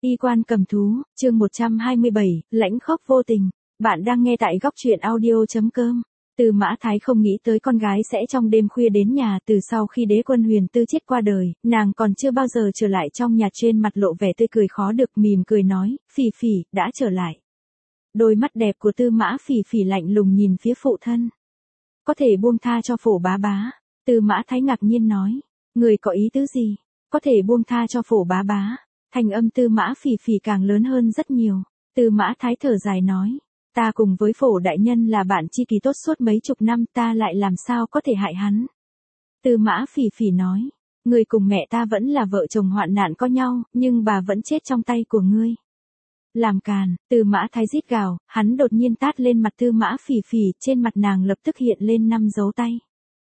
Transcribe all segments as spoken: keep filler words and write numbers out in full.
Y quan cầm thú, chương một trăm hai mươi bảy, lãnh khốc vô tình. Bạn đang nghe tại góc truyện audio chấm com. Tư Mã Thái không nghĩ tới con gái sẽ trong đêm khuya đến nhà. Từ sau khi đế quân Huyền Tư chết qua đời, nàng còn chưa bao giờ trở lại trong nhà. Trên mặt lộ vẻ tươi cười khó được, mỉm cười nói, Phỉ Phỉ, đã trở lại. Đôi mắt đẹp của Tư Mã Phỉ Phỉ lạnh lùng nhìn phía phụ thân. Có thể buông tha cho Phổ bá bá. Tư Mã Thái ngạc nhiên nói, người có ý tứ gì? Có thể buông tha cho Phổ bá bá. Thành âm Tư Mã Phỉ Phỉ càng lớn hơn rất nhiều. Tư Mã Thái thở dài nói, ta cùng với Phổ đại nhân là bạn tri kỷ tốt suốt mấy chục năm, ta lại làm sao có thể hại hắn. Tư Mã Phỉ Phỉ nói, người cùng mẹ ta vẫn là vợ chồng hoạn nạn có nhau, nhưng bà vẫn chết trong tay của ngươi. Làm càn. Tư Mã Thái rít gào, hắn đột nhiên tát lên mặt Tư Mã Phỉ Phỉ, trên mặt nàng lập tức hiện lên năm dấu tay.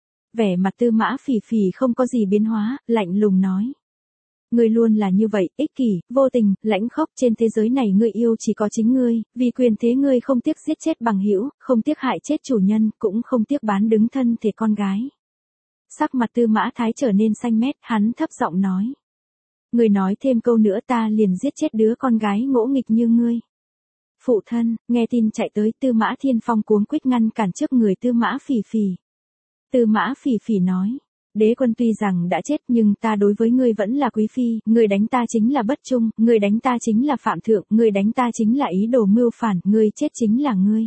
Vẻ mặt Tư Mã Phỉ Phỉ không có gì biến hóa, lạnh lùng nói. Ngươi luôn là như vậy, ích kỷ, vô tình, lãnh khốc, trên thế giới này ngươi yêu chỉ có chính ngươi, vì quyền thế ngươi không tiếc giết chết bằng hữu, không tiếc hại chết chủ nhân, cũng không tiếc bán đứng thân thể con gái. Sắc mặt Tư Mã Thái trở nên xanh mét, hắn thấp giọng nói. Ngươi nói thêm câu nữa ta liền giết chết đứa con gái ngỗ nghịch như ngươi. Phụ thân, nghe tin chạy tới, Tư Mã Thiên Phong cuống quýt ngăn cản trước người Tư Mã Phỉ Phỉ. Tư Mã Phỉ Phỉ nói. Đế quân tuy rằng đã chết nhưng ta đối với ngươi vẫn là quý phi, ngươi đánh ta chính là bất trung, ngươi đánh ta chính là phạm thượng, ngươi đánh ta chính là ý đồ mưu phản, ngươi chết chính là ngươi.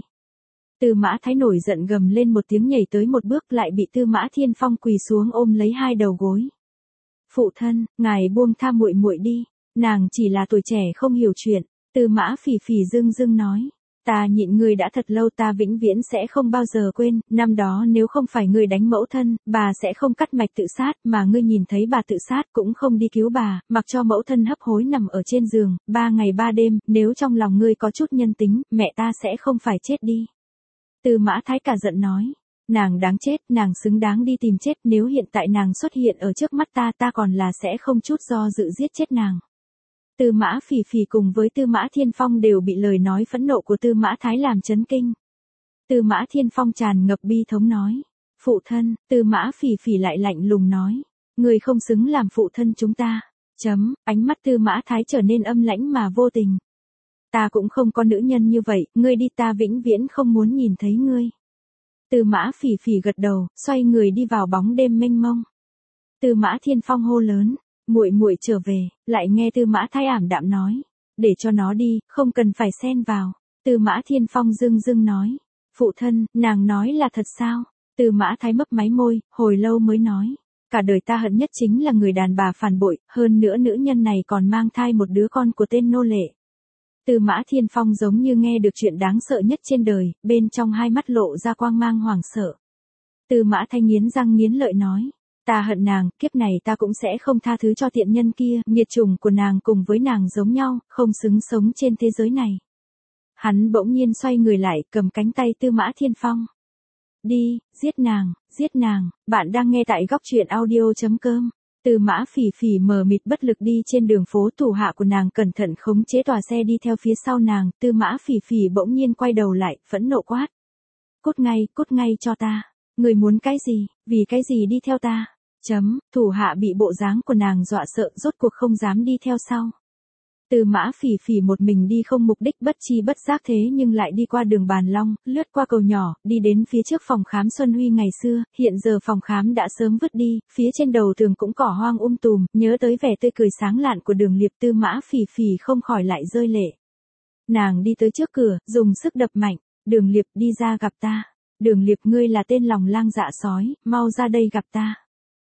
Tư Mã Thái nổi giận gầm lên một tiếng, nhảy tới một bước, lại bị Tư Mã Thiên Phong quỳ xuống ôm lấy hai đầu gối. Phụ thân, ngài buông tha muội muội đi, nàng chỉ là tuổi trẻ không hiểu chuyện. Tư Mã Phỉ Phỉ dưng dưng nói. Ta nhịn ngươi đã thật lâu, ta vĩnh viễn sẽ không bao giờ quên, năm đó nếu không phải ngươi đánh mẫu thân, bà sẽ không cắt mạch tự sát, mà ngươi nhìn thấy bà tự sát cũng không đi cứu bà, mặc cho mẫu thân hấp hối nằm ở trên giường, ba ngày ba đêm, nếu trong lòng ngươi có chút nhân tính, mẹ ta sẽ không phải chết đi. Tư Mã Thái cả giận nói, nàng đáng chết, nàng xứng đáng đi tìm chết, nếu hiện tại nàng xuất hiện ở trước mắt ta, ta còn là sẽ không chút do dự giết chết nàng. Tư Mã Phỉ Phỉ cùng với Tư Mã Thiên Phong đều bị lời nói phẫn nộ của Tư Mã Thái làm chấn kinh. Tư Mã Thiên Phong tràn ngập bi thống nói. Phụ thân. Tư Mã Phỉ Phỉ lại lạnh lùng nói. Người không xứng làm phụ thân chúng ta. Chấm. Ánh mắt Tư Mã Thái trở nên âm lãnh mà vô tình. Ta cũng không có nữ nhân như vậy, ngươi đi, ta vĩnh viễn không muốn nhìn thấy ngươi. Tư Mã Phỉ Phỉ gật đầu, xoay người đi vào bóng đêm mênh mông. Tư Mã Thiên Phong hô lớn. Muội muội trở về, lại nghe Tư Mã Thái ảm đạm nói, để cho nó đi, không cần phải xen vào. Tư Mã Thiên Phong dưng dưng nói, phụ thân, nàng nói là thật sao? Tư Mã Thái mấp máy môi, hồi lâu mới nói, cả đời ta hận nhất chính là người đàn bà phản bội, hơn nữa nữ nhân này còn mang thai một đứa con của tên nô lệ. Tư Mã Thiên Phong giống như nghe được chuyện đáng sợ nhất trên đời, bên trong hai mắt lộ ra quang mang hoảng sợ. Tư Mã Thái nghiến răng nghiến lợi nói. Ta hận nàng, kiếp này ta cũng sẽ không tha thứ cho tiện nhân kia, nghiệt chủng của nàng cùng với nàng giống nhau, không xứng sống trên thế giới này. Hắn bỗng nhiên xoay người lại, cầm cánh tay Tư Mã Thiên Phong. Đi, giết nàng, giết nàng, bạn đang nghe tại góc truyện audio chấm com. Tư Mã Phỉ Phỉ mờ mịt bất lực đi trên đường phố, thủ hạ của nàng cẩn thận khống chế tòa xe đi theo phía sau nàng, Tư Mã Phỉ Phỉ bỗng nhiên quay đầu lại, phẫn nộ quát. Cút ngay, cút ngay cho ta. Người muốn cái gì, vì cái gì đi theo ta? Chấm, thủ hạ bị bộ dáng của nàng dọa sợ, rốt cuộc không dám đi theo sau. Tư Mã Phỉ Phỉ một mình đi không mục đích, bất chi bất giác thế nhưng lại đi qua đường Bàn Long, lướt qua cầu nhỏ, đi đến phía trước phòng khám Xuân Huy ngày xưa, hiện giờ phòng khám đã sớm vứt đi, phía trên đầu tường cũng cỏ hoang um tùm, nhớ tới vẻ tươi cười sáng lạn của Đường Liệp, Tư Mã Phỉ Phỉ không khỏi lại rơi lệ. Nàng đi tới trước cửa, dùng sức đập mạnh, Đường Liệp đi ra gặp ta. Đường Liệp, ngươi là tên lòng lang dạ sói, mau ra đây gặp ta.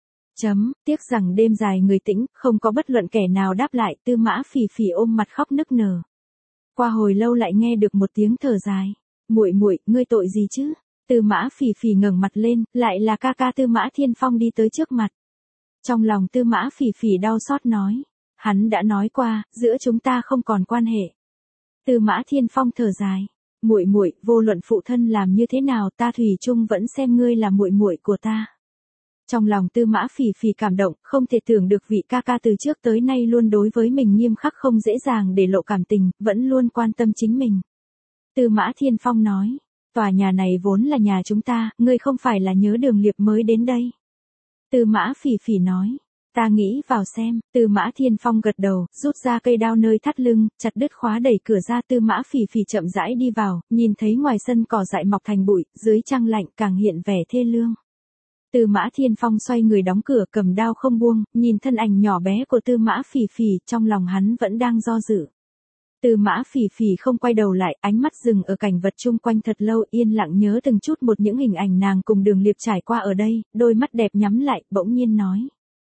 Chấm, tiếc rằng đêm dài người tĩnh, không có bất luận kẻ nào đáp lại, Tư Mã Phỉ Phỉ ôm mặt khóc nức nở. Qua hồi lâu lại nghe được một tiếng thở dài. Muội muội, ngươi tội gì chứ? Tư Mã Phỉ Phỉ ngẩng mặt lên, lại là ca ca Tư Mã Thiên Phong đi tới trước mặt. Trong lòng Tư Mã Phỉ Phỉ đau xót nói, hắn đã nói qua, giữa chúng ta không còn quan hệ. Tư Mã Thiên Phong thở dài. Muội muội, vô luận phụ thân làm như thế nào, ta thủy chung vẫn xem ngươi là muội muội của ta. Trong lòng Tư Mã Phỉ Phỉ cảm động, không thể tưởng được vị ca ca từ trước tới nay luôn đối với mình nghiêm khắc, không dễ dàng để lộ cảm tình, vẫn luôn quan tâm chính mình. Tư Mã Thiên Phong nói, tòa nhà này vốn là nhà chúng ta, ngươi không phải là nhớ Đường Liệp mới đến đây. Tư Mã Phỉ Phỉ nói, Ta nghĩ vào xem, Tư Mã Thiên Phong gật đầu, rút ra cây đao nơi thắt lưng, chặt đứt khóa đẩy cửa ra. Tư Mã Phỉ Phỉ chậm rãi đi vào, nhìn thấy ngoài sân cỏ dại mọc thành bụi, dưới trăng lạnh càng hiện vẻ thê lương. Tư Mã Thiên Phong xoay người đóng cửa, cầm đao không buông, nhìn thân ảnh nhỏ bé của Tư Mã Phỉ Phỉ, trong lòng hắn vẫn đang do dự. Tư Mã Phỉ Phỉ không quay đầu lại, ánh mắt dừng ở cảnh vật chung quanh thật lâu, yên lặng nhớ từng chút một những hình ảnh nàng cùng Đường Liệp trải qua ở đây, đôi mắt đẹp nhắm lại, bỗng nhiên nói.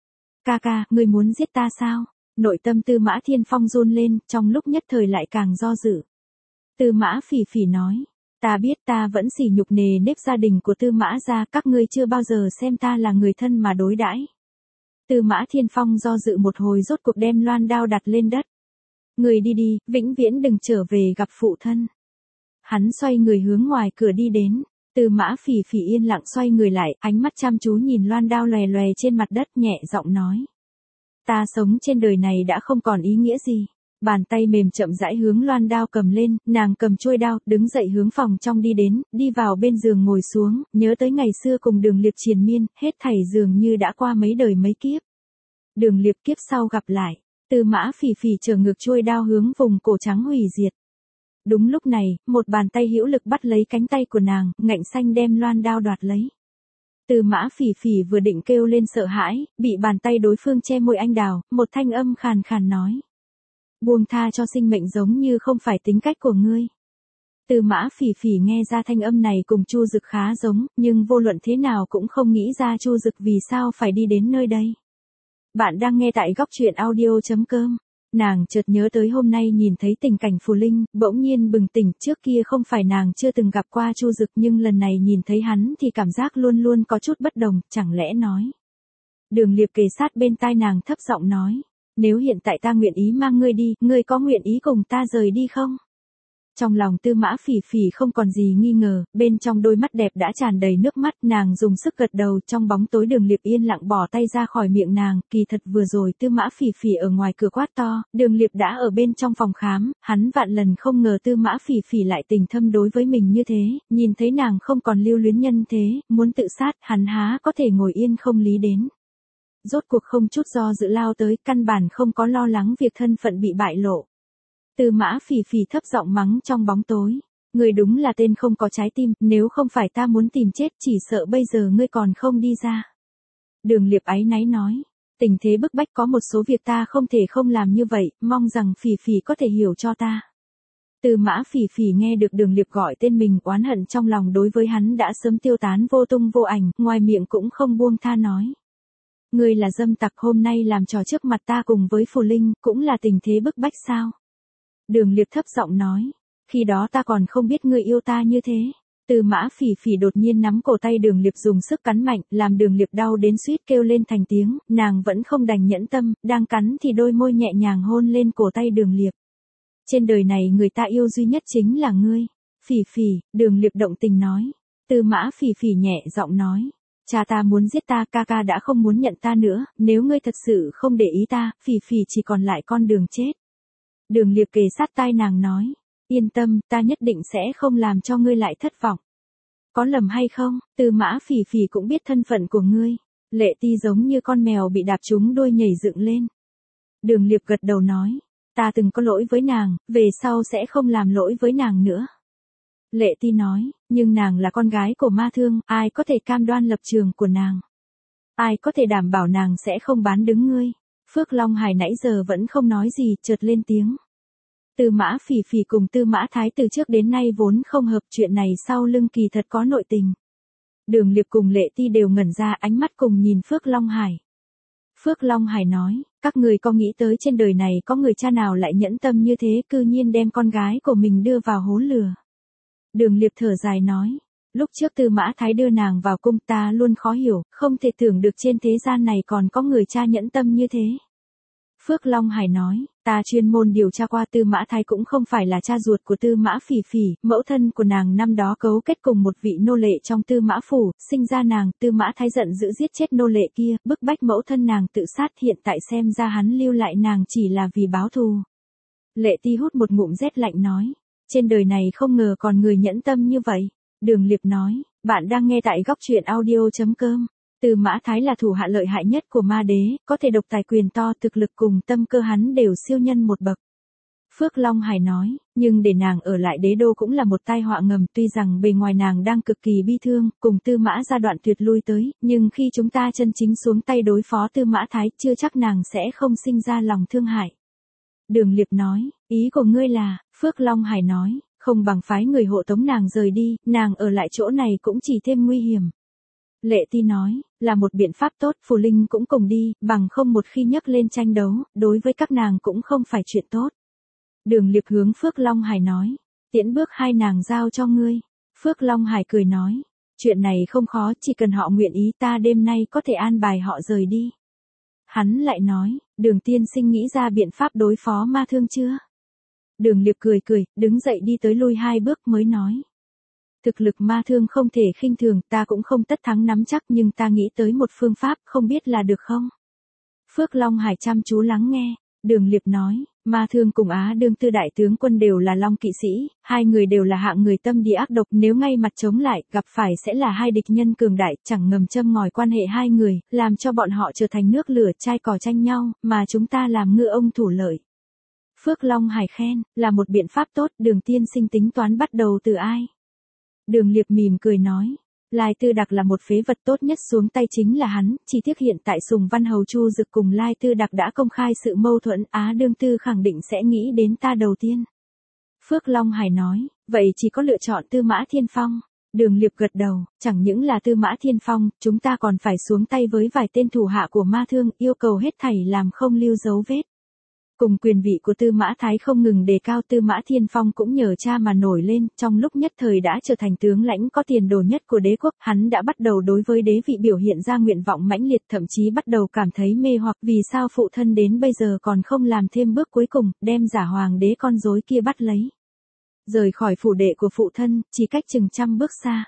Ca ca, ngươi muốn giết ta sao? Nội tâm Tư Mã Thiên Phong run lên, trong lúc nhất thời lại càng do dự. Tư Mã Phỉ Phỉ nói. Ta biết ta vẫn sỉ nhục nề nếp gia đình của Tư Mã gia, các ngươi chưa bao giờ xem ta là người thân mà đối đãi. Tư Mã Thiên Phong do dự một hồi rốt cuộc đem loan đao đặt lên đất. Người đi đi, vĩnh viễn đừng trở về gặp phụ thân. Hắn xoay người hướng ngoài cửa đi đến. Tư Mã Phỉ Phỉ yên lặng xoay người lại, ánh mắt chăm chú nhìn loan đao lòe lòe trên mặt đất, nhẹ giọng nói. Ta sống trên đời này đã không còn ý nghĩa gì. Bàn tay mềm chậm rãi hướng loan đao cầm lên, nàng cầm chuôi đao, đứng dậy hướng phòng trong đi đến, đi vào bên giường ngồi xuống, nhớ tới ngày xưa cùng Đường Liệp triền miên, hết thảy dường như đã qua mấy đời mấy kiếp. Đường Liệp kiếp sau gặp lại, Tư Mã Phỉ Phỉ trở ngược chuôi đao hướng vùng cổ trắng hủy diệt. Đúng lúc này, một bàn tay hữu lực bắt lấy cánh tay của nàng, ngạnh xanh đem loan đao đoạt lấy. Tư Mã Phỉ Phỉ vừa định kêu lên sợ hãi, bị bàn tay đối phương che môi anh đào, một thanh âm khàn khàn nói. Buông tha cho sinh mệnh giống như không phải tính cách của ngươi. Tư Mã Phỉ Phỉ nghe ra thanh âm này cùng Chu Dực khá giống, nhưng vô luận thế nào cũng không nghĩ ra Chu Dực vì sao phải đi đến nơi đây. Bạn đang nghe tại góc truyện audio chấm com. Nàng chợt nhớ tới hôm nay nhìn thấy tình cảnh Phù Linh, bỗng nhiên bừng tỉnh, trước kia không phải nàng chưa từng gặp qua Chu Dực nhưng lần này nhìn thấy hắn thì cảm giác luôn luôn có chút bất đồng, chẳng lẽ nói. Đường Liệp kề sát bên tai nàng thấp giọng nói, nếu hiện tại ta nguyện ý mang ngươi đi, ngươi có nguyện ý cùng ta rời đi không? Trong lòng Tư Mã Phỉ Phỉ không còn gì nghi ngờ, bên trong đôi mắt đẹp đã tràn đầy nước mắt, nàng dùng sức gật đầu, trong bóng tối Đường Liệp yên lặng bỏ tay ra khỏi miệng nàng, kỳ thật vừa rồi Tư Mã Phỉ Phỉ ở ngoài cửa quát to, Đường Liệp đã ở bên trong phòng khám, hắn vạn lần không ngờ Tư Mã Phỉ Phỉ lại tình thâm đối với mình như thế, nhìn thấy nàng không còn lưu luyến nhân thế, muốn tự sát, hắn há có thể ngồi yên không lý đến. Rốt cuộc không chút do dự lao tới, căn bản không có lo lắng việc thân phận bị bại lộ. Tư Mã Phỉ Phỉ thấp giọng mắng trong bóng tối. Người đúng là tên không có trái tim, nếu không phải ta muốn tìm chết chỉ sợ bây giờ ngươi còn không đi ra. Đường Liệp áy náy nói. Tình thế bức bách có một số việc ta không thể không làm như vậy, mong rằng Phỉ Phỉ có thể hiểu cho ta. Tư Mã Phỉ Phỉ nghe được Đường Liệp gọi tên mình, oán hận trong lòng đối với hắn đã sớm tiêu tán vô tung vô ảnh, ngoài miệng cũng không buông tha nói. Ngươi là dâm tặc, hôm nay làm trò trước mặt ta cùng với Phù Linh, cũng là tình thế bức bách sao? Đường Liệp thấp giọng nói, khi đó ta còn không biết ngươi yêu ta như thế. Tư Mã Phỉ Phỉ đột nhiên nắm cổ tay Đường Liệp dùng sức cắn mạnh, làm Đường Liệp đau đến suýt kêu lên thành tiếng, nàng vẫn không đành nhẫn tâm, đang cắn thì đôi môi nhẹ nhàng hôn lên cổ tay Đường Liệp. Trên đời này người ta yêu duy nhất chính là ngươi. Phỉ Phỉ, Đường Liệp động tình nói. Tư Mã Phỉ Phỉ nhẹ giọng nói. Cha ta muốn giết ta, ca ca đã không muốn nhận ta nữa, nếu ngươi thật sự không để ý ta, Phỉ Phỉ chỉ còn lại con đường chết. Đường Liệp kề sát tai nàng nói, yên tâm, ta nhất định sẽ không làm cho ngươi lại thất vọng. Có lầm hay không, Tư Mã Phỉ Phỉ cũng biết thân phận của ngươi. Lệ Ti giống như con mèo bị đạp trúng đuôi nhảy dựng lên. Đường Liệp gật đầu nói, ta từng có lỗi với nàng, về sau sẽ không làm lỗi với nàng nữa. Lệ Ti nói, nhưng nàng là con gái của Ma Thương, ai có thể cam đoan lập trường của nàng? Ai có thể đảm bảo nàng sẽ không bán đứng ngươi? Phước Long Hải nãy giờ vẫn không nói gì, chợt lên tiếng. Tư Mã Phỉ Phỉ cùng Tư Mã Thái từ trước đến nay vốn không hợp, chuyện này sau lưng kỳ thật có nội tình. Đường Liệp cùng Lệ Ti đều ngẩn ra, ánh mắt cùng nhìn Phước Long Hải. Phước Long Hải nói, các người có nghĩ tới trên đời này có người cha nào lại nhẫn tâm như thế, cư nhiên đem con gái của mình đưa vào hố lửa. Đường Liệp thở dài nói, lúc trước Tư Mã Thái đưa nàng vào cung ta luôn khó hiểu, không thể tưởng được trên thế gian này còn có người cha nhẫn tâm như thế. Phước Long Hải nói, ta chuyên môn điều tra qua Tư Mã Thái cũng không phải là cha ruột của Tư Mã Phỉ Phỉ, mẫu thân của nàng năm đó cấu kết cùng một vị nô lệ trong Tư Mã phủ, sinh ra nàng, Tư Mã Thái giận dữ giết chết nô lệ kia, bức bách mẫu thân nàng tự sát, hiện tại xem ra hắn lưu lại nàng chỉ là vì báo thù. Lệ Ti hút một ngụm rét lạnh nói, trên đời này không ngờ còn người nhẫn tâm như vậy. Đường Liệp nói, bạn đang nghe tại góc truyện audio chấm com. Tư Mã Thái là thủ hạ lợi hại nhất của ma đế, có thể độc tài quyền to, thực lực cùng tâm cơ hắn đều siêu nhân một bậc. Phước Long Hải nói, nhưng để nàng ở lại đế đô cũng là một tai họa ngầm, tuy rằng bề ngoài nàng đang cực kỳ bi thương, cùng Tư Mã gia đoạn tuyệt lui tới, nhưng khi chúng ta chân chính xuống tay đối phó Tư Mã Thái, chưa chắc nàng sẽ không sinh ra lòng thương hại. Đường Liệp nói, ý của ngươi là, Phước Long Hải nói, không bằng phái người hộ tống nàng rời đi, nàng ở lại chỗ này cũng chỉ thêm nguy hiểm. Lệ Ti nói, là một biện pháp tốt, Phù Linh cũng cùng đi, bằng không một khi nhấc lên tranh đấu, đối với các nàng cũng không phải chuyện tốt. Đường Liệp hướng Phước Long Hải nói, tiễn bước hai nàng giao cho ngươi. Phước Long Hải cười nói, chuyện này không khó, chỉ cần họ nguyện ý ta đêm nay có thể an bài họ rời đi. Hắn lại nói, Đường tiên sinh nghĩ ra biện pháp đối phó ma thương chưa? Đường Liệp cười cười, đứng dậy đi tới lui hai bước mới nói. Thực lực ma thương không thể khinh thường, ta cũng không tất thắng nắm chắc nhưng ta nghĩ tới một phương pháp, không biết là được không? Phước Long Hải chăm chú lắng nghe, Đường Liệp nói, ma thương cùng Á Đương Tư đại tướng quân đều là Long kỵ sĩ, hai người đều là hạng người tâm địa ác độc, nếu ngay mặt chống lại, gặp phải sẽ là hai địch nhân cường đại, chẳng ngầm châm ngòi quan hệ hai người, làm cho bọn họ trở thành nước lửa chai cỏ tranh nhau, mà chúng ta làm ngư ông thủ lợi. Phước Long Hải khen, là một biện pháp tốt, Đường tiên sinh tính toán bắt đầu từ ai? Đường Liệp mỉm cười nói, Lai Tư Đặc là một phế vật, tốt nhất xuống tay chính là hắn, chỉ tiếc hiện tại Sùng Văn Hầu Chu Dực cùng Lai Tư Đặc đã công khai sự mâu thuẫn, Á Đương Tư khẳng định sẽ nghĩ đến ta đầu tiên. Phước Long Hải nói, vậy chỉ có lựa chọn Tư Mã Thiên Phong. Đường Liệp gật đầu, chẳng những là Tư Mã Thiên Phong, chúng ta còn phải xuống tay với vài tên thủ hạ của ma thương, yêu cầu hết thảy làm không lưu dấu vết. Cùng quyền vị của Tư Mã Thái không ngừng đề cao, Tư Mã Thiên Phong cũng nhờ cha mà nổi lên, trong lúc nhất thời đã trở thành tướng lãnh có tiền đồ nhất của đế quốc, hắn đã bắt đầu đối với đế vị biểu hiện ra nguyện vọng mãnh liệt, thậm chí bắt đầu cảm thấy mê hoặc, vì sao phụ thân đến bây giờ còn không làm thêm bước cuối cùng, đem giả hoàng đế con rối kia bắt lấy. Rời khỏi phủ đệ của phụ thân, chỉ cách chừng trăm bước xa.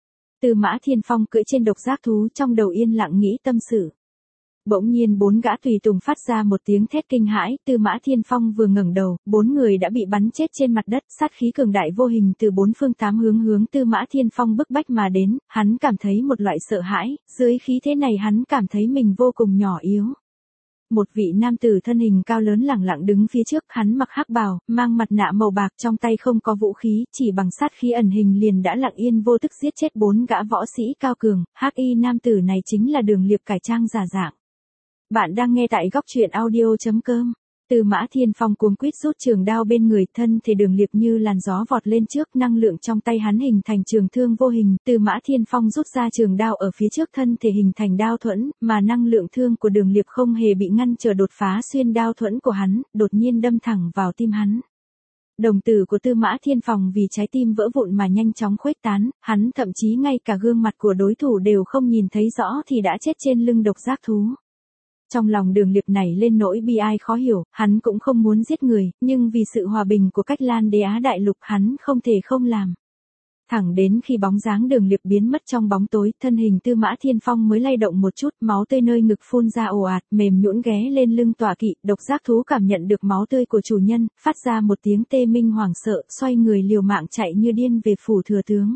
Tư Mã Thiên Phong cưỡi trên độc giác thú, trong đầu yên lặng nghĩ tâm sự. Bỗng nhiên bốn gã tùy tùng phát ra một tiếng thét kinh hãi, Tư Mã Thiên Phong vừa ngẩng đầu, bốn người đã bị bắn chết trên mặt đất, sát khí cường đại vô hình từ bốn phương tám hướng hướng Tư Mã Thiên Phong bức bách mà đến, hắn cảm thấy một loại sợ hãi, dưới khí thế này hắn cảm thấy mình vô cùng nhỏ yếu. Một vị nam tử thân hình cao lớn lẳng lặng đứng phía trước, hắn mặc hắc bào, mang mặt nạ màu bạc, trong tay không có vũ khí, chỉ bằng sát khí ẩn hình liền đã lặng yên vô tức giết chết bốn gã võ sĩ cao cường, hắc y nam tử này chính là Đường Liệp cải trang giả dạng. Bạn đang nghe tại góc truyện audio chấm com. Tư Mã Thiên Phong cuống quýt rút trường đao bên người, thân thể Đường Liệp như làn gió vọt lên trước, năng lượng trong tay hắn hình thành trường thương vô hình, Tư Mã Thiên Phong rút ra trường đao ở phía trước, thân thể hình thành đao thuẫn, mà năng lượng thương của Đường Liệp không hề bị ngăn trở đột phá xuyên đao thuẫn của hắn, đột nhiên đâm thẳng vào tim hắn. Đồng tử của Tư Mã Thiên Phong vì trái tim vỡ vụn mà nhanh chóng khuếch tán, hắn thậm chí ngay cả gương mặt của đối thủ đều không nhìn thấy rõ thì đã chết trên lưng độc giác thú. Trong lòng Đường Liệp này lên nỗi bi ai khó hiểu, hắn cũng không muốn giết người, nhưng vì sự hòa bình của Cách Lan Đế Á Đại Lục hắn không thể không làm. Thẳng đến khi bóng dáng Đường Liệp biến mất trong bóng tối, thân hình Tư Mã Thiên Phong mới lay động một chút, máu tươi nơi ngực phun ra ồ ạt, mềm nhũn ghé lên lưng tọa kỵ, độc giác thú cảm nhận được máu tươi của chủ nhân, phát ra một tiếng tê minh hoảng sợ, xoay người liều mạng chạy như điên về phủ thừa tướng.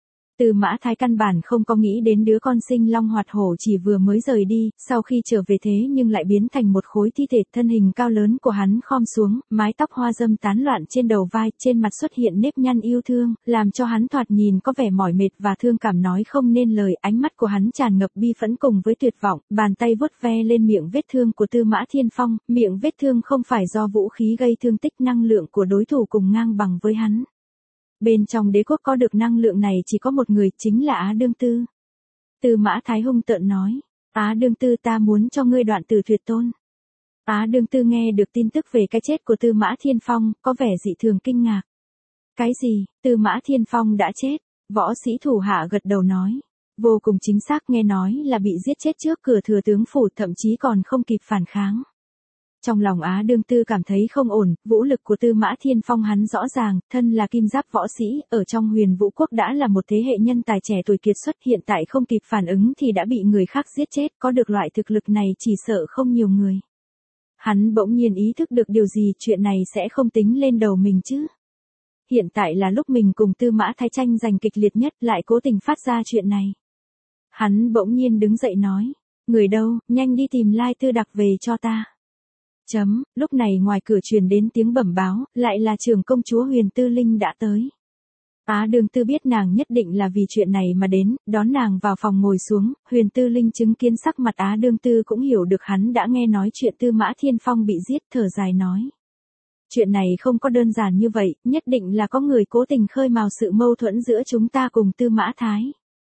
Tư Mã Thái căn bản không có nghĩ đến đứa con sinh long hoạt hổ chỉ vừa mới rời đi, sau khi trở về thế nhưng lại biến thành một khối thi thể, thân hình cao lớn của hắn khom xuống, mái tóc hoa râm tán loạn trên đầu vai, trên mặt xuất hiện nếp nhăn yêu thương, làm cho hắn thoạt nhìn có vẻ mỏi mệt và thương cảm nói không nên lời, ánh mắt của hắn tràn ngập bi phẫn cùng với tuyệt vọng, bàn tay vuốt ve lên miệng vết thương của Tư Mã Thiên Phong, miệng vết thương không phải do vũ khí gây thương tích, năng lượng của đối thủ cùng ngang bằng với hắn. Bên trong đế quốc có được năng lượng này chỉ có một người, chính là Á Đương Tư. Tư Mã Thái hung tợn nói, Á Đương Tư, ta muốn cho ngươi đoạn tử tuyệt tôn. Á Đương Tư nghe được tin tức về cái chết của Tư Mã Thiên Phong, có vẻ dị thường kinh ngạc. Cái gì, Tư Mã Thiên Phong đã chết? Võ sĩ thủ hạ gật đầu nói, vô cùng chính xác, nghe nói là bị giết chết trước cửa thừa tướng phủ, thậm chí còn không kịp phản kháng. Trong lòng Á Đương Tư cảm thấy không ổn, vũ lực của Tư Mã Thiên Phong hắn rõ ràng, thân là kim giáp võ sĩ, ở trong Huyền Vũ Quốc đã là một thế hệ nhân tài trẻ tuổi kiệt xuất, hiện tại không kịp phản ứng thì đã bị người khác giết chết, có được loại thực lực này chỉ sợ không nhiều người. Hắn bỗng nhiên ý thức được điều gì, chuyện này sẽ không tính lên đầu mình chứ. Hiện tại là lúc mình cùng Tư Mã Thái tranh giành kịch liệt nhất, lại cố tình phát ra chuyện này. Hắn bỗng nhiên đứng dậy nói. Người đâu, nhanh đi tìm Lai Tư Đặc về cho ta. Chấm, lúc này ngoài cửa truyền đến tiếng bẩm báo, lại là trưởng công chúa Huyền Tư Linh đã tới. Á Đường Tư biết nàng nhất định là vì chuyện này mà đến, đón nàng vào phòng ngồi xuống, Huyền Tư Linh chứng kiến sắc mặt Á Đường Tư cũng hiểu được hắn đã nghe nói chuyện Tư Mã Thiên Phong bị giết, thở dài nói. Chuyện này không có đơn giản như vậy, nhất định là có người cố tình khơi mào sự mâu thuẫn giữa chúng ta cùng Tư Mã Thái.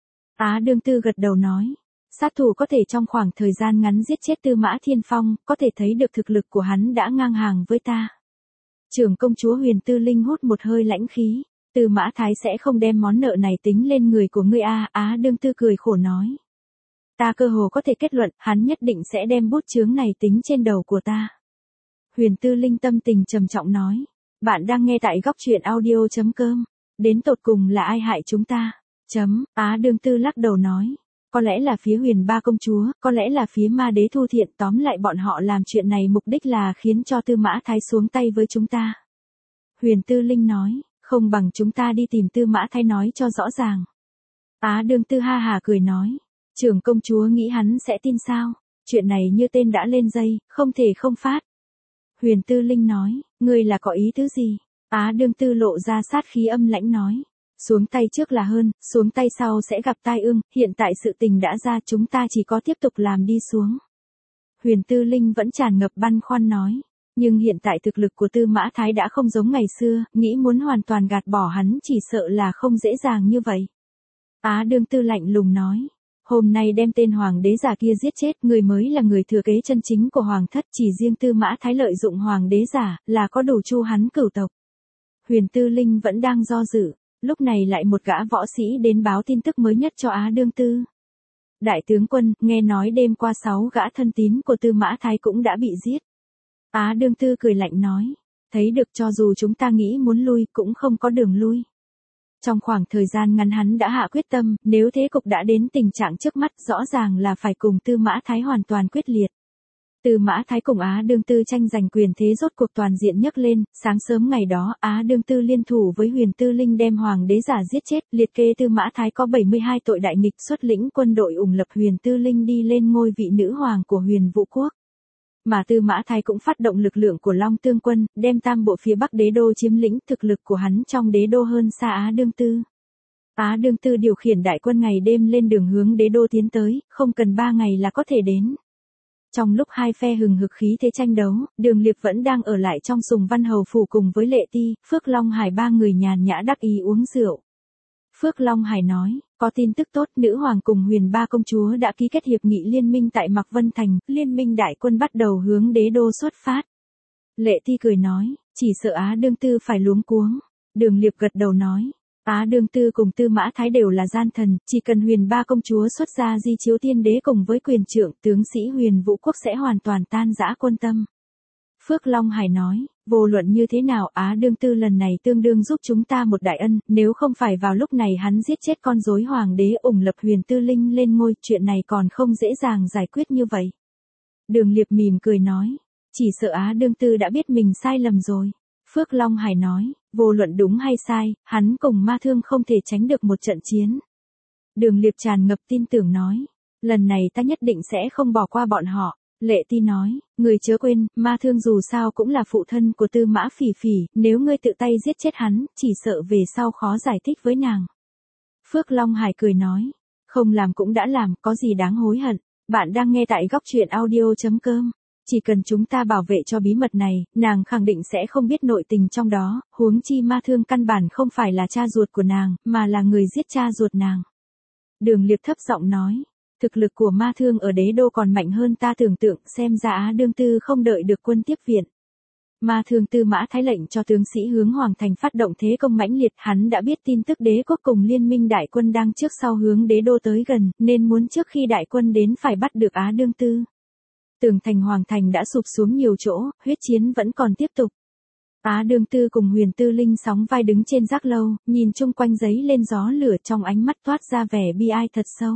Á Đường Tư gật đầu nói. Sát thủ có thể trong khoảng thời gian ngắn giết chết Tư Mã Thiên Phong, có thể thấy được thực lực của hắn đã ngang hàng với ta. Trưởng công chúa Huyền Tư Linh hút một hơi lãnh khí. Tư Mã Thái sẽ không đem món nợ này tính lên người của ngươi a. Á Đường Tư cười khổ nói. Ta cơ hồ có thể kết luận, hắn nhất định sẽ đem bút chướng này tính trên đầu của ta. Huyền Tư Linh tâm tình trầm trọng nói. Bạn đang nghe tại góc truyện audio chấm com. Đến tột cùng là ai hại chúng ta? Chấm, Á Đường Tư lắc đầu nói. Có lẽ là phía Huyền ba công chúa, có lẽ là phía Ma Đế Thu Thiện, tóm lại bọn họ làm chuyện này mục đích là khiến cho Tư Mã Thái xuống tay với chúng ta. Huyền Tư Linh nói. Không bằng chúng ta đi tìm Tư Mã Thái nói cho rõ ràng. Á Đường Tư ha hà cười nói. Trưởng công chúa nghĩ hắn sẽ tin sao? Chuyện này như tên đã lên dây, không thể không phát. Huyền Tư Linh nói. Ngươi là có ý thứ gì? Á Đường Tư lộ ra sát khí âm lãnh nói. Xuống tay trước là hơn, xuống tay sau sẽ gặp tai ương, hiện tại sự tình đã ra, chúng ta chỉ có tiếp tục làm đi xuống. Huyền Tư Linh vẫn tràn ngập băn khoăn nói. Nhưng hiện tại thực lực của Tư Mã Thái đã không giống ngày xưa, nghĩ muốn hoàn toàn gạt bỏ hắn chỉ sợ là không dễ dàng như vậy. Á Đường Tư lạnh lùng nói. Hôm nay đem tên hoàng đế giả kia giết chết, người mới là người thừa kế chân chính của hoàng thất, chỉ riêng Tư Mã Thái lợi dụng hoàng đế giả, là có đủ chu hắn cửu tộc. Huyền Tư Linh vẫn đang do dự, lúc này lại một gã võ sĩ đến báo tin tức mới nhất cho Á Đường Tư. Đại tướng quân, nghe nói đêm qua sáu gã thân tín của Tư Mã Thái cũng đã bị giết. Á Đường Tư cười lạnh nói. Thấy được, cho dù chúng ta nghĩ muốn lui, cũng không có đường lui. Trong khoảng thời gian ngắn hắn đã hạ quyết tâm, nếu thế cục đã đến tình trạng trước mắt, rõ ràng là phải cùng Tư Mã Thái hoàn toàn quyết liệt. Tư Mã Thái cùng Á Đường Tư tranh giành quyền thế rốt cuộc toàn diện nhấc lên, sáng sớm ngày đó, Á Đường Tư liên thủ với Huyền Tư Linh đem hoàng đế giả giết chết, liệt kê Tư Mã Thái có bảy mươi hai tội đại nghịch, xuất lĩnh quân đội ủng lập Huyền Tư Linh đi lên ngôi vị nữ hoàng của Huyền Vũ Quốc. Mà Tư Mã Thái cũng phát động lực lượng của Long Tương quân, đem tam bộ phía Bắc đế đô chiếm lĩnh, thực lực của hắn trong đế đô hơn xa Á Đường Tư. Á Đường Tư điều khiển đại quân ngày đêm lên đường hướng đế đô tiến tới, không cần ba ngày là có thể đến. Trong lúc hai phe hừng hực khí thế tranh đấu, Đường Liệp vẫn đang ở lại trong Sùng Văn Hầu phủ cùng với Lệ Ti, Phước Long Hải ba người nhàn nhã đắc ý uống rượu. Phước Long Hải nói, có tin tức tốt, nữ hoàng cùng Huyền ba công chúa đã ký kết hiệp nghị liên minh tại Mạc Vân Thành, liên minh đại quân bắt đầu hướng đế đô xuất phát. Lệ Ti cười nói, chỉ sợ Á Đường Tư phải luống cuống. Đường Liệp gật đầu nói, Á Đường Tư cùng Tư Mã Thái đều là gian thần, chỉ cần Huyền ba công chúa xuất ra di chiếu tiên đế cùng với quyền trượng, tướng sĩ Huyền Vũ Quốc sẽ hoàn toàn tan rã quân tâm. Phước Long Hải nói, vô luận như thế nào, Á Đường Tư lần này tương đương giúp chúng ta một đại ân, nếu không phải vào lúc này hắn giết chết con rối hoàng đế ủng lập Huyền Tư Linh lên ngôi, chuyện này còn không dễ dàng giải quyết như vậy. Đường Liệp mỉm cười nói, chỉ sợ Á Đường Tư đã biết mình sai lầm rồi. Phước Long Hải nói, vô luận đúng hay sai, hắn cùng Ma Thương không thể tránh được một trận chiến. Đường Liệp tràn ngập tin tưởng nói, lần này ta nhất định sẽ không bỏ qua bọn họ. Lệ Ti nói, người chớ quên, Ma Thương dù sao cũng là phụ thân của Tư Mã Phỉ Phỉ, nếu ngươi tự tay giết chết hắn, chỉ sợ về sau khó giải thích với nàng. Phước Long Hải cười nói, không làm cũng đã làm, có gì đáng hối hận. Bạn đang nghe tại góc truyện audio chấm com. Chỉ cần chúng ta bảo vệ cho bí mật này, nàng khẳng định sẽ không biết nội tình trong đó, huống chi Ma Thương căn bản không phải là cha ruột của nàng, mà là người giết cha ruột nàng. Đường Liệp thấp giọng nói, thực lực của Ma Thương ở đế đô còn mạnh hơn ta tưởng tượng, xem ra Á Đường Tư không đợi được quân tiếp viện. Ma Thương Tư Mã Thái lệnh cho tướng sĩ hướng Hoàng Thành phát động thế công mãnh liệt, hắn đã biết tin tức đế quốc cùng liên minh đại quân đang trước sau hướng đế đô tới gần, nên muốn trước khi đại quân đến phải bắt được Á Đường Tư. Tường thành Hoàng Thành đã sụp xuống nhiều chỗ, huyết chiến vẫn còn tiếp tục. Á Đường Tư cùng Huyền Tư Linh sóng vai đứng trên giác lâu, nhìn chung quanh giấy lên gió lửa, trong ánh mắt toát ra vẻ bi ai thật sâu.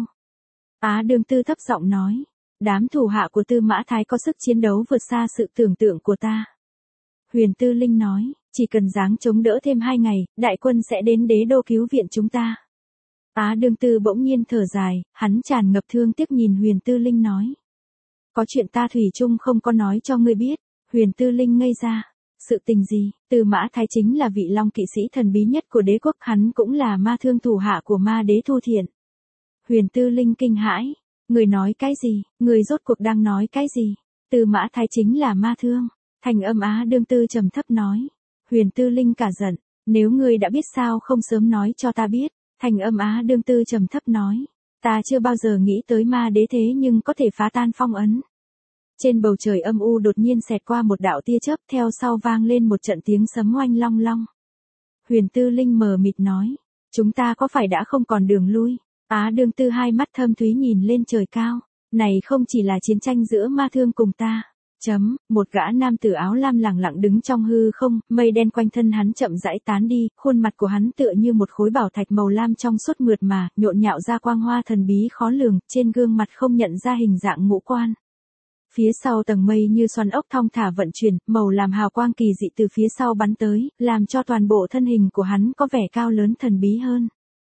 Á Đường Tư thấp giọng nói, đám thủ hạ của Tư Mã Thái có sức chiến đấu vượt xa sự tưởng tượng của ta. Huyền Tư Linh nói, chỉ cần giáng chống đỡ thêm hai ngày, đại quân sẽ đến đế đô cứu viện chúng ta. Á Đương Tư bỗng nhiên thở dài, hắn tràn ngập thương tiếc nhìn Huyền Tư Linh nói. Có chuyện ta thủy chung không có nói cho ngươi biết. Huyền Tư Linh ngây ra. Sự tình gì? Tư Mã Thái chính là vị long kỵ sĩ thần bí nhất của đế quốc, hắn cũng là ma thương thủ hạ của ma đế Thu Thiện. Huyền Tư Linh kinh hãi. Người nói cái gì? Người rốt cuộc đang nói cái gì? Tư Mã Thái chính là ma thương. Thành âm Á Đương Tư trầm thấp nói. Huyền Tư Linh cả giận. Nếu ngươi đã biết sao không sớm nói cho ta biết. Thành âm Á Đương Tư trầm thấp nói. Ta chưa bao giờ nghĩ tới ma đế thế nhưng có thể phá tan phong ấn. Trên bầu trời âm u đột nhiên xẹt qua một đạo tia chớp, theo sau vang lên một trận tiếng sấm oanh long long. Huyền Tư Linh mờ mịt nói. Chúng ta có phải đã không còn đường lui? Á Đương Tư hai mắt thâm thúy nhìn lên trời cao. Này không chỉ là chiến tranh giữa ma thương cùng ta. Chấm, một gã nam tử áo lam lẳng lặng đứng trong hư không, mây đen quanh thân hắn chậm rãi tán đi, khuôn mặt của hắn tựa như một khối bảo thạch màu lam trong suốt mượt mà, nhộn nhạo ra quang hoa thần bí khó lường, trên gương mặt không nhận ra hình dạng ngũ quan. Phía sau tầng mây như xoắn ốc thong thả vận chuyển, màu làm hào quang kỳ dị từ phía sau bắn tới, làm cho toàn bộ thân hình của hắn có vẻ cao lớn thần bí hơn.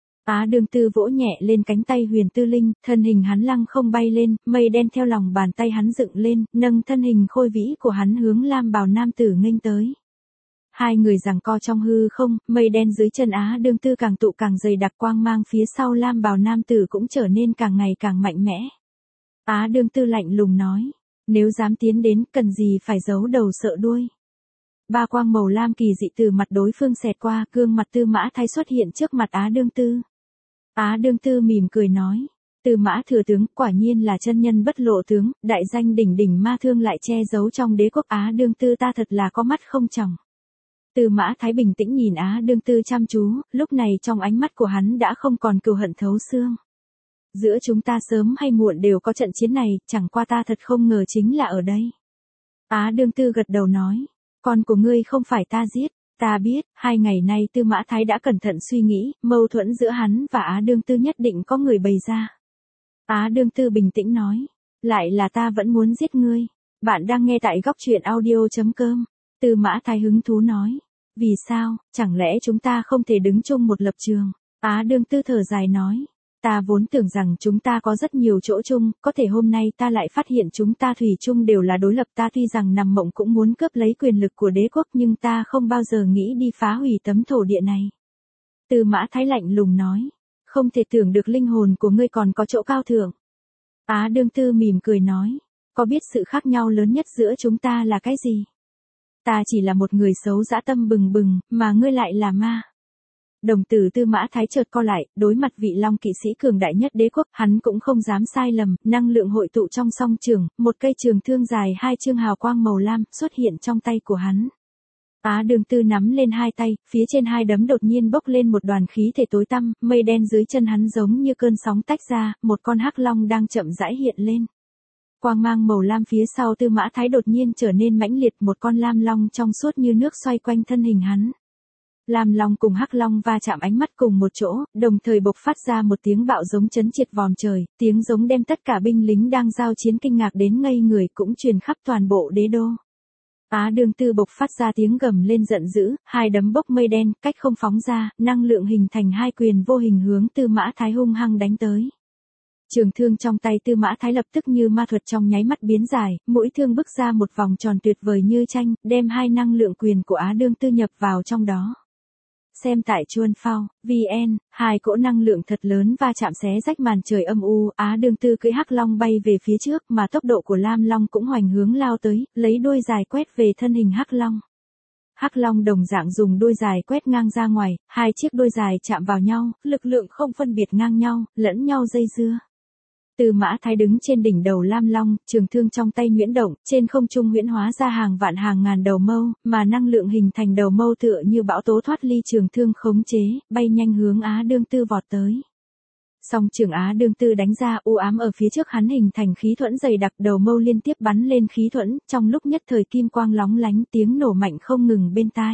Á Đương Tư vỗ nhẹ lên cánh tay Huyền Tư Linh, thân hình hắn lăng không bay lên, mây đen theo lòng bàn tay hắn dựng lên, nâng thân hình khôi vĩ của hắn hướng lam bào nam tử nghênh tới. Hai người giằng co trong hư không, mây đen dưới chân Á Đương Tư càng tụ càng dày đặc, quang mang phía sau lam bào nam tử cũng trở nên càng ngày càng mạnh mẽ. Á Đương Tư lạnh lùng nói, nếu dám tiến đến, cần gì phải giấu đầu sợ đuôi. Ba quang màu lam kỳ dị từ mặt đối phương xẹt qua, gương mặt Tư Mã Thái xuất hiện trước mặt Á Đương Tư. Á Đương Tư mỉm cười nói, Tư Mã thừa tướng, quả nhiên là chân nhân bất lộ tướng, đại danh đỉnh đỉnh ma thương lại che giấu trong đế quốc. Á Đương Tư ta thật là có mắt không tròng. Tư Mã Thái bình tĩnh nhìn Á Đương Tư chăm chú, lúc này trong ánh mắt của hắn đã không còn cừu hận thấu xương. Giữa chúng ta sớm hay muộn đều có trận chiến này, chẳng qua ta thật không ngờ chính là ở đây. Á Đương Tư gật đầu nói, con của ngươi không phải ta giết. Ta biết, hai ngày nay Tư Mã Thái đã cẩn thận suy nghĩ, mâu thuẫn giữa hắn và Á Đương Tư nhất định có người bày ra. Á Đương Tư bình tĩnh nói, lại là ta vẫn muốn giết ngươi. Bạn đang nghe tại góc truyện audio chấm com. Tư Mã Thái hứng thú nói, vì sao, chẳng lẽ chúng ta không thể đứng chung một lập trường? Á Đương Tư thở dài nói, ta vốn tưởng rằng chúng ta có rất nhiều chỗ chung, có thể hôm nay ta lại phát hiện chúng ta thủy chung đều là đối lập. Ta tuy rằng nằm mộng cũng muốn cướp lấy quyền lực của đế quốc, nhưng ta không bao giờ nghĩ đi phá hủy tấm thổ địa này. Tư Mã Thái lạnh lùng nói, không thể tưởng được linh hồn của ngươi còn có chỗ cao thượng. Á Đương Tư mỉm cười nói, có biết sự khác nhau lớn nhất giữa chúng ta là cái gì? Ta chỉ là một người xấu dã tâm bừng bừng, mà ngươi lại là ma. Đồng tử Tư Mã Thái chợt co lại, đối mặt vị long kỵ sĩ cường đại nhất đế quốc, hắn cũng không dám sai lầm, năng lượng hội tụ trong song trường, một cây trường thương dài hai chương hào quang màu lam xuất hiện trong tay của hắn. Á Đương Tư nắm lên hai tay, phía trên hai đấm đột nhiên bốc lên một đoàn khí thể tối tăm, mây đen dưới chân hắn giống như cơn sóng tách ra, một con hắc long đang chậm rãi hiện lên. Quang mang màu lam phía sau Tư Mã Thái đột nhiên trở nên mãnh liệt, một con lam long trong suốt như nước xoay quanh thân hình hắn. Lam long cùng hắc long va chạm ánh mắt cùng một chỗ, đồng thời bộc phát ra một tiếng bạo giống chấn triệt vòm trời, tiếng giống đem tất cả binh lính đang giao chiến kinh ngạc đến ngây người, cũng truyền khắp toàn bộ đế đô. Á Đương Tư bộc phát ra tiếng gầm lên giận dữ, hai đấm bốc mây đen, cách không phóng ra, năng lượng hình thành hai quyền vô hình hướng Tư Mã Thái hung hăng đánh tới. Trường thương trong tay Tư Mã Thái lập tức như ma thuật trong nháy mắt biến dài, mũi thương bức ra một vòng tròn tuyệt vời như tranh, đem hai năng lượng quyền của Á Đương Tư nhập vào trong đó. Xem tại Chuan Phao, vn, hai cỗ năng lượng thật lớn va chạm xé rách màn trời âm u, Á Đương Tư cưỡi hắc long bay về phía trước, mà tốc độ của Lam Long cũng hoành hướng lao tới, lấy đuôi dài quét về thân hình hắc long. Hắc long đồng dạng dùng đuôi dài quét ngang ra ngoài, hai chiếc đuôi dài chạm vào nhau, lực lượng không phân biệt ngang nhau, lẫn nhau dây dưa. Tư Mã Thái đứng trên đỉnh đầu Lam Long, trường thương trong tay huyễn động, trên không trung huyễn hóa ra hàng vạn hàng ngàn đầu mâu, mà năng lượng hình thành đầu mâu tựa như bão tố thoát ly trường thương khống chế, bay nhanh hướng Á Đương Tư vọt tới. Song trường Á Đương Tư đánh ra, u ám ở phía trước hắn hình thành khí thuẫn dày đặc, đầu mâu liên tiếp bắn lên khí thuẫn, trong lúc nhất thời kim quang lóng lánh, tiếng nổ mạnh không ngừng bên tai.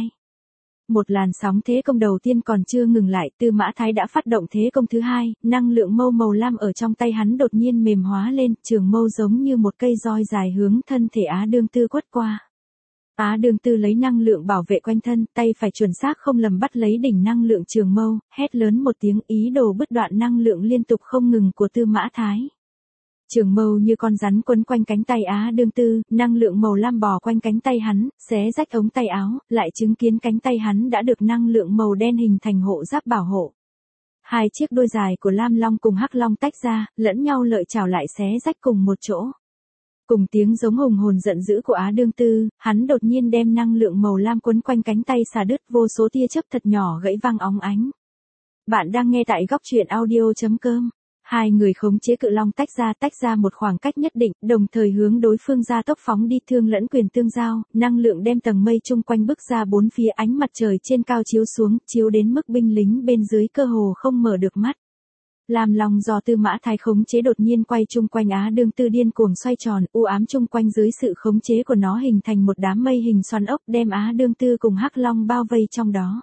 Một làn sóng thế công đầu tiên còn chưa ngừng lại, Tư Mã Thái đã phát động thế công thứ hai, năng lượng mâu màu lam ở trong tay hắn đột nhiên mềm hóa lên, trường mâu giống như một cây roi dài hướng thân thể Á Đương Tư quất qua. Á Đương Tư lấy năng lượng bảo vệ quanh thân, tay phải chuẩn xác không lầm bắt lấy đỉnh năng lượng trường mâu, hét lớn một tiếng ý đồ bứt đoạn năng lượng liên tục không ngừng của Tư Mã Thái. Trường mâu như con rắn quấn quanh cánh tay Á Đương Tư, năng lượng màu lam bò quanh cánh tay hắn, xé rách ống tay áo, lại chứng kiến cánh tay hắn đã được năng lượng màu đen hình thành hộ giáp bảo hộ. Hai chiếc đuôi dài của Lam Long cùng Hắc Long tách ra, lẫn nhau lợi chảo lại xé rách cùng một chỗ. Cùng tiếng giống hùng hồn giận dữ của Á Đương Tư, hắn đột nhiên đem năng lượng màu lam quấn quanh cánh tay xả đứt vô số tia chớp thật nhỏ gãy vang óng ánh. Bạn đang nghe tại góc truyện audio chấm com. Hai người khống chế cự long tách ra tách ra một khoảng cách nhất định, đồng thời hướng đối phương ra tốc phóng đi, thương lẫn quyền tương giao, năng lượng đem tầng mây chung quanh bức ra bốn phía, ánh mặt trời trên cao chiếu xuống, chiếu đến mức binh lính bên dưới cơ hồ không mở được mắt. Lam Long do Tư Mã Thái khống chế đột nhiên quay chung quanh Á Đương Tư điên cuồng xoay tròn, u ám chung quanh dưới sự khống chế của nó hình thành một đám mây hình xoắn ốc đem Á Đương Tư cùng Hắc Long bao vây trong đó.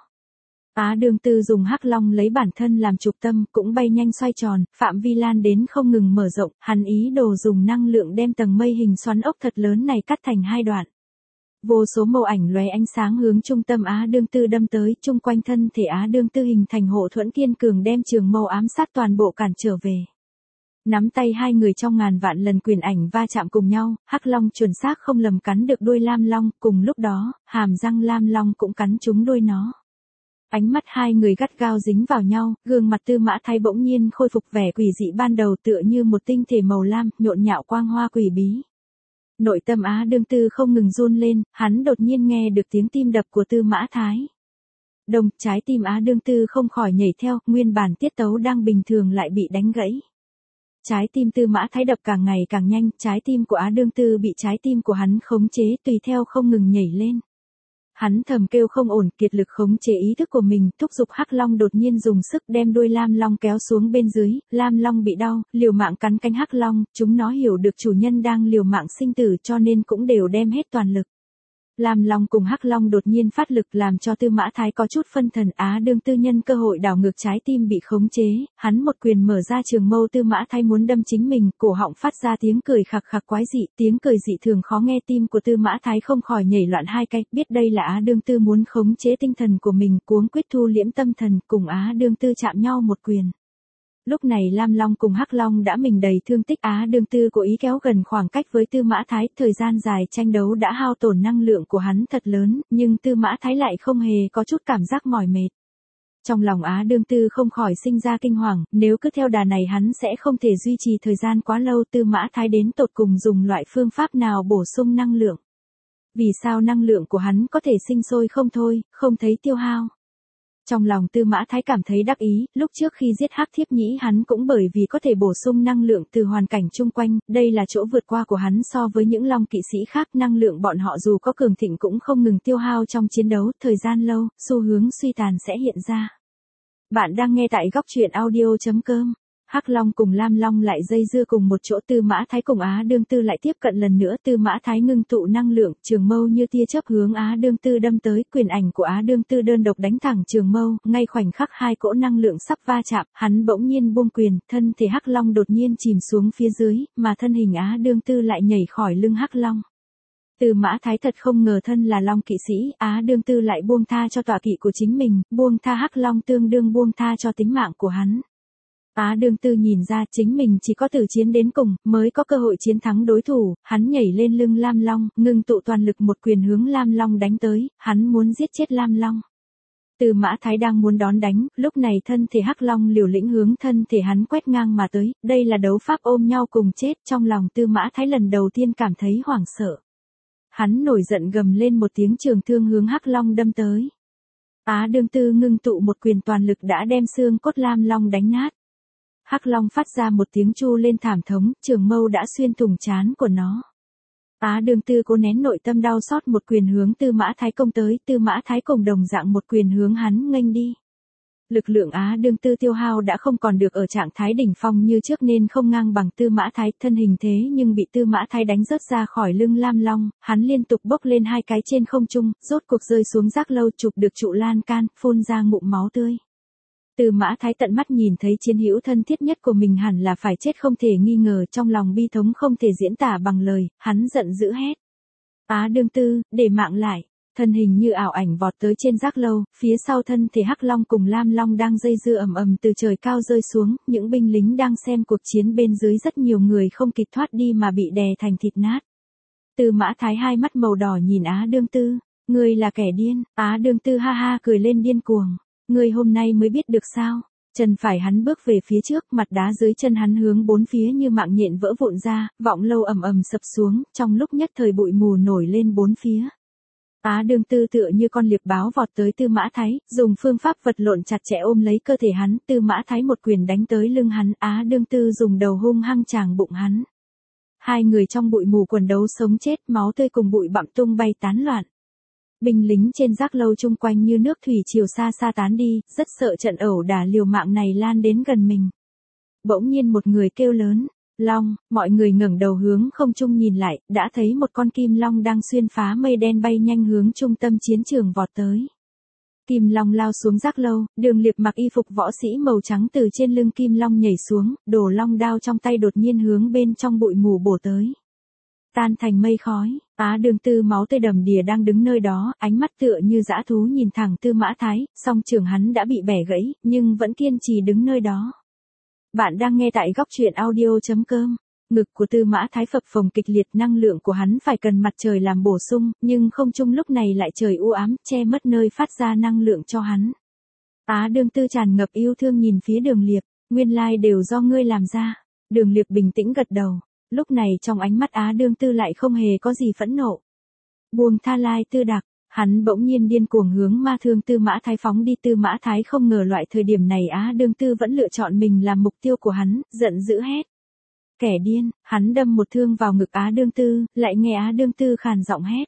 Á Đương Tư dùng Hắc Long lấy bản thân làm trục tâm, cũng bay nhanh xoay tròn, phạm vi lan đến không ngừng mở rộng, hắn ý đồ dùng năng lượng đem tầng mây hình xoắn ốc thật lớn này cắt thành hai đoạn. Vô số màu ảnh lóe ánh sáng hướng trung tâm Á Đương Tư đâm tới, chung quanh thân thể Á Đương Tư hình thành hộ thuẫn kiên cường đem trường mâu ám sát toàn bộ cản trở về. Nắm tay hai người trong ngàn vạn lần quyền ảnh va chạm cùng nhau, Hắc Long chuẩn xác không lầm cắn được đuôi Lam Long, cùng lúc đó, hàm răng Lam Long cũng cắn trúng đuôi nó. Ánh mắt hai người gắt gao dính vào nhau, gương mặt Tư Mã Thái bỗng nhiên khôi phục vẻ quỷ dị ban đầu tựa như một tinh thể màu lam, nhộn nhạo quang hoa quỷ bí. Nội tâm Á Đương Tư không ngừng run lên, hắn đột nhiên nghe được tiếng tim đập của Tư Mã Thái. Đồng, trái tim Á Đương Tư không khỏi nhảy theo, nguyên bản tiết tấu đang bình thường lại bị đánh gãy. Trái tim Tư Mã Thái đập càng ngày càng nhanh, trái tim của Á Đương Tư bị trái tim của hắn khống chế tùy theo không ngừng nhảy lên. Hắn thầm kêu không ổn, kiệt lực khống chế ý thức của mình, thúc giục Hắc Long đột nhiên dùng sức đem đuôi Lam Long kéo xuống bên dưới, Lam Long bị đau, liều mạng cắn cánh Hắc Long, chúng nó hiểu được chủ nhân đang liều mạng sinh tử cho nên cũng đều đem hết toàn lực. Lam Long cùng Hắc Long đột nhiên phát lực làm cho Tư Mã Thái có chút phân thần. Á Đương Tư nhân cơ hội đảo ngược trái tim bị khống chế, hắn một quyền mở ra trường mâu Tư Mã Thái muốn đâm chính mình, cổ họng phát ra tiếng cười khạc khạc quái dị, tiếng cười dị thường khó nghe, tim của Tư Mã Thái không khỏi nhảy loạn hai cái, biết đây là Á Đương Tư muốn khống chế tinh thần của mình, cuống quyết thu liễm tâm thần, cùng Á Đương Tư chạm nhau một quyền. Lúc này Lam Long cùng Hắc Long đã mình đầy thương tích, Á Đương Tư cố ý kéo gần khoảng cách với Tư Mã Thái, thời gian dài tranh đấu đã hao tổn năng lượng của hắn thật lớn, nhưng Tư Mã Thái lại không hề có chút cảm giác mỏi mệt. Trong lòng Á Đương Tư không khỏi sinh ra kinh hoàng, nếu cứ theo đà này hắn sẽ không thể duy trì thời gian quá lâu. Tư Mã Thái đến tột cùng dùng loại phương pháp nào bổ sung năng lượng? Vì sao năng lượng của hắn có thể sinh sôi không thôi, không thấy tiêu hao? Trong lòng Tư Mã Thái cảm thấy đắc ý, lúc trước khi giết Hắc Thiếp Nhĩ hắn cũng bởi vì có thể bổ sung năng lượng từ hoàn cảnh chung quanh, đây là chỗ vượt qua của hắn so với những long kỵ sĩ khác, năng lượng bọn họ dù có cường thịnh cũng không ngừng tiêu hao trong chiến đấu, thời gian lâu, xu hướng suy tàn sẽ hiện ra. Bạn đang nghe tại góc truyện audio chấm com. Hắc Long cùng Lam Long lại dây dưa cùng một chỗ, Tư Mã Thái cùng Á Đương Tư lại tiếp cận lần nữa, Tư Mã Thái ngưng tụ năng lượng, trường mâu như tia chớp hướng Á Đương Tư đâm tới, quyền ảnh của Á Đương Tư đơn độc đánh thẳng trường mâu, ngay khoảnh khắc hai cỗ năng lượng sắp va chạm, hắn bỗng nhiên buông quyền, thân thể Hắc Long đột nhiên chìm xuống phía dưới, mà thân hình Á Đương Tư lại nhảy khỏi lưng Hắc Long. Tư Mã Thái thật không ngờ thân là long kỵ sĩ, Á Đương Tư lại buông tha cho tọa kỵ của chính mình, buông tha Hắc Long tương đương buông tha cho tính mạng của hắn. Á Đương Tư nhìn ra chính mình chỉ có tử chiến đến cùng, mới có cơ hội chiến thắng đối thủ, hắn nhảy lên lưng Lam Long, ngưng tụ toàn lực một quyền hướng Lam Long đánh tới, hắn muốn giết chết Lam Long. Tư Mã Thái đang muốn đón đánh, lúc này thân thể Hắc Long liều lĩnh hướng thân thể hắn quét ngang mà tới, đây là đấu pháp ôm nhau cùng chết, trong lòng Tư Mã Thái lần đầu tiên cảm thấy hoảng sợ. Hắn nổi giận gầm lên một tiếng, trường thương hướng Hắc Long đâm tới. Á Đương Tư ngưng tụ một quyền toàn lực đã đem xương cốt Lam Long đánh nát. Hắc Long phát ra một tiếng chu lên thảm thống, trường mâu đã xuyên thủng trán của nó. Á Đương Tư cố nén nội tâm đau xót, một quyền hướng Tư Mã Thái công tới, Tư Mã Thái cùng đồng dạng một quyền hướng hắn nghênh đi. Lực lượng Á Đương Tư tiêu hao đã không còn được ở trạng thái đỉnh phong như trước nên không ngang bằng Tư Mã Thái, thân hình thế nhưng bị Tư Mã Thái đánh rớt ra khỏi lưng Lam Long, hắn liên tục bốc lên hai cái trên không trung, rốt cuộc rơi xuống rác lâu, chụp được trụ lan can, phun ra ngụm máu tươi. Tư Mã Thái tận mắt nhìn thấy chiến hữu thân thiết nhất của mình hẳn là phải chết không thể nghi ngờ, trong lòng bi thống không thể diễn tả bằng lời, hắn giận dữ hét. Á Đương Tư, để mạng lại. Thân hình như ảo ảnh vọt tới trên giác lâu, phía sau thân thể Hắc Long cùng Lam Long đang dây dưa ầm ầm từ trời cao rơi xuống, những binh lính đang xem cuộc chiến bên dưới rất nhiều người không kịp thoát đi mà bị đè thành thịt nát. Tư Mã Thái hai mắt màu đỏ nhìn Á Đương Tư, ngươi là kẻ điên. Á Đương Tư ha ha cười lên điên cuồng, ngươi hôm nay mới biết được sao? Chân phải hắn bước về phía trước, mặt đá dưới chân hắn hướng bốn phía như mạng nhện vỡ vụn ra, vọng lâu ầm ầm sập xuống, trong lúc nhất thời bụi mù nổi lên bốn phía. Á Đương Tư tựa như con liệp báo vọt tới Tư Mã Thái, dùng phương pháp vật lộn chặt chẽ ôm lấy cơ thể hắn, Tư Mã Thái một quyền đánh tới lưng hắn, Á Đương Tư dùng đầu hung hăng tràng bụng hắn. Hai người trong bụi mù quần đấu sống chết, máu tươi cùng bụi bặm tung bay tán loạn. Binh lính trên giác lâu chung quanh như nước thủy triều xa xa tán đi, rất sợ trận ẩu đả liều mạng này lan đến gần mình. Bỗng nhiên một người kêu lớn, Long, mọi người ngẩng đầu hướng không trung nhìn lại, đã thấy một con kim long đang xuyên phá mây đen bay nhanh hướng trung tâm chiến trường vọt tới. Kim long lao xuống giác lâu, Đường Liệp mặc y phục võ sĩ màu trắng từ trên lưng kim long nhảy xuống, đổ long đao trong tay đột nhiên hướng bên trong bụi mù bổ tới. Tan thành mây khói, Á Đương Tư máu tươi đầm đìa đang đứng nơi đó, ánh mắt tựa như dã thú nhìn thẳng Tư Mã Thái, song trường hắn đã bị bẻ gãy, nhưng vẫn kiên trì đứng nơi đó. Bạn đang nghe tại góc truyện audio chấm com. Ngực của Tư Mã Thái phập phồng kịch liệt, năng lượng của hắn phải cần mặt trời làm bổ sung, nhưng không chung lúc này lại trời u ám, che mất nơi phát ra năng lượng cho hắn. Á Đương Tư tràn ngập yêu thương nhìn phía Đường Liệp, nguyên lai đều do ngươi làm ra. Đường Liệp bình tĩnh gật đầu, lúc này trong ánh mắt Á Đương Tư lại không hề có gì phẫn nộ. Buông tha Lai Tư Đặc. Hắn bỗng nhiên điên cuồng hướng ma thương Tư Mã Thái phóng đi. Tư Mã Thái không ngờ loại thời điểm này Á Đương Tư vẫn lựa chọn mình làm mục tiêu của hắn, giận dữ hét. Kẻ điên, hắn đâm một thương vào ngực Á Đương Tư, lại nghe Á Đương Tư khàn giọng hét.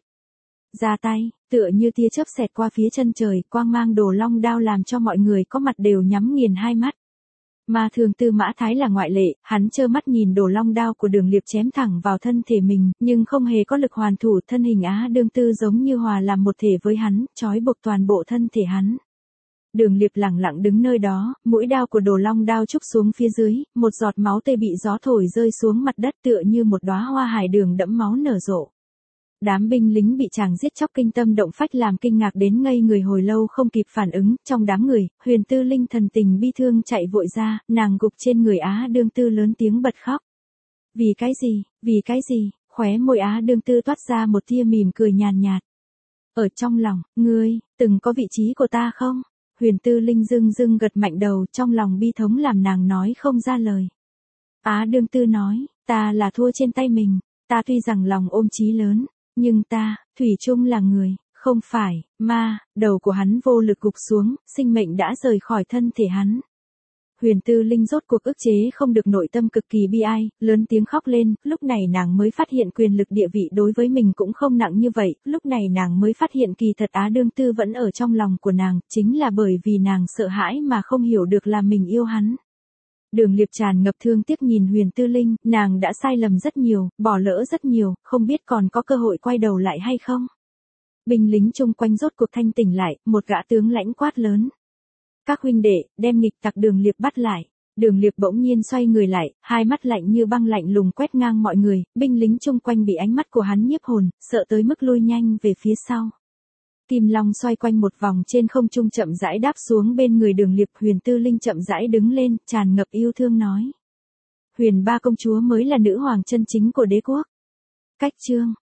Ra tay, tựa như tia chớp xẹt qua phía chân trời, quang mang đồ long đao làm cho mọi người có mặt đều nhắm nghiền hai mắt. Ma thương Tư Mã Thái là ngoại lệ, hắn trơ mắt nhìn đồ long đao của Đường Liệp chém thẳng vào thân thể mình, nhưng không hề có lực hoàn thủ, thân hình Á Đương Tư giống như hòa làm một thể với hắn, trói buộc toàn bộ thân thể hắn. Đường Liệp lẳng lặng đứng nơi đó, mũi đao của đồ long đao trúc xuống phía dưới, một giọt máu tươi bị gió thổi rơi xuống mặt đất tựa như một đóa hoa hải đường đẫm máu nở rộ. Đám binh lính bị chàng giết chóc kinh tâm động phách làm kinh ngạc đến ngây người hồi lâu không kịp phản ứng, trong đám người, Huyền Tư Linh thần tình bi thương chạy vội ra, nàng gục trên người Á Đương Tư lớn tiếng bật khóc. Vì cái gì, vì cái gì, khóe môi Á Đương Tư toát ra một tia mỉm cười nhàn nhạt. Ở trong lòng, ngươi, từng có vị trí của ta không? Huyền Tư Linh dưng dưng gật mạnh đầu, trong lòng bi thống làm nàng nói không ra lời. Á Đương Tư nói, ta là thua trên tay mình, ta tuy rằng lòng ôm chí lớn, nhưng ta, thủy chung là người, không phải, ma. Đầu của hắn vô lực gục xuống, sinh mệnh đã rời khỏi thân thể hắn. Huyền Tư Linh rốt cuộc ức chế không được nội tâm cực kỳ bi ai, lớn tiếng khóc lên, lúc này nàng mới phát hiện quyền lực địa vị đối với mình cũng không nặng như vậy, lúc này nàng mới phát hiện kỳ thật Á Đương Tư vẫn ở trong lòng của nàng, chính là bởi vì nàng sợ hãi mà không hiểu được là mình yêu hắn. Đường Liệp tràn ngập thương tiếc nhìn Huyền Tư Linh, nàng đã sai lầm rất nhiều, bỏ lỡ rất nhiều, không biết còn có cơ hội quay đầu lại hay không. Binh lính chung quanh rốt cuộc thanh tỉnh lại, một gã tướng lãnh quát lớn. Các huynh đệ, đem nghịch tặc Đường Liệp bắt lại. Đường Liệp bỗng nhiên xoay người lại, hai mắt lạnh như băng lạnh lùng quét ngang mọi người, binh lính chung quanh bị ánh mắt của hắn nhiếp hồn, sợ tới mức lui nhanh về phía sau. Kim Long xoay quanh một vòng trên không trung chậm rãi đáp xuống bên người Đường Liệp. Huyền Tư Linh chậm rãi đứng lên, tràn ngập yêu thương nói. Huyền ba công chúa mới là nữ hoàng chân chính của đế quốc. Cách chương.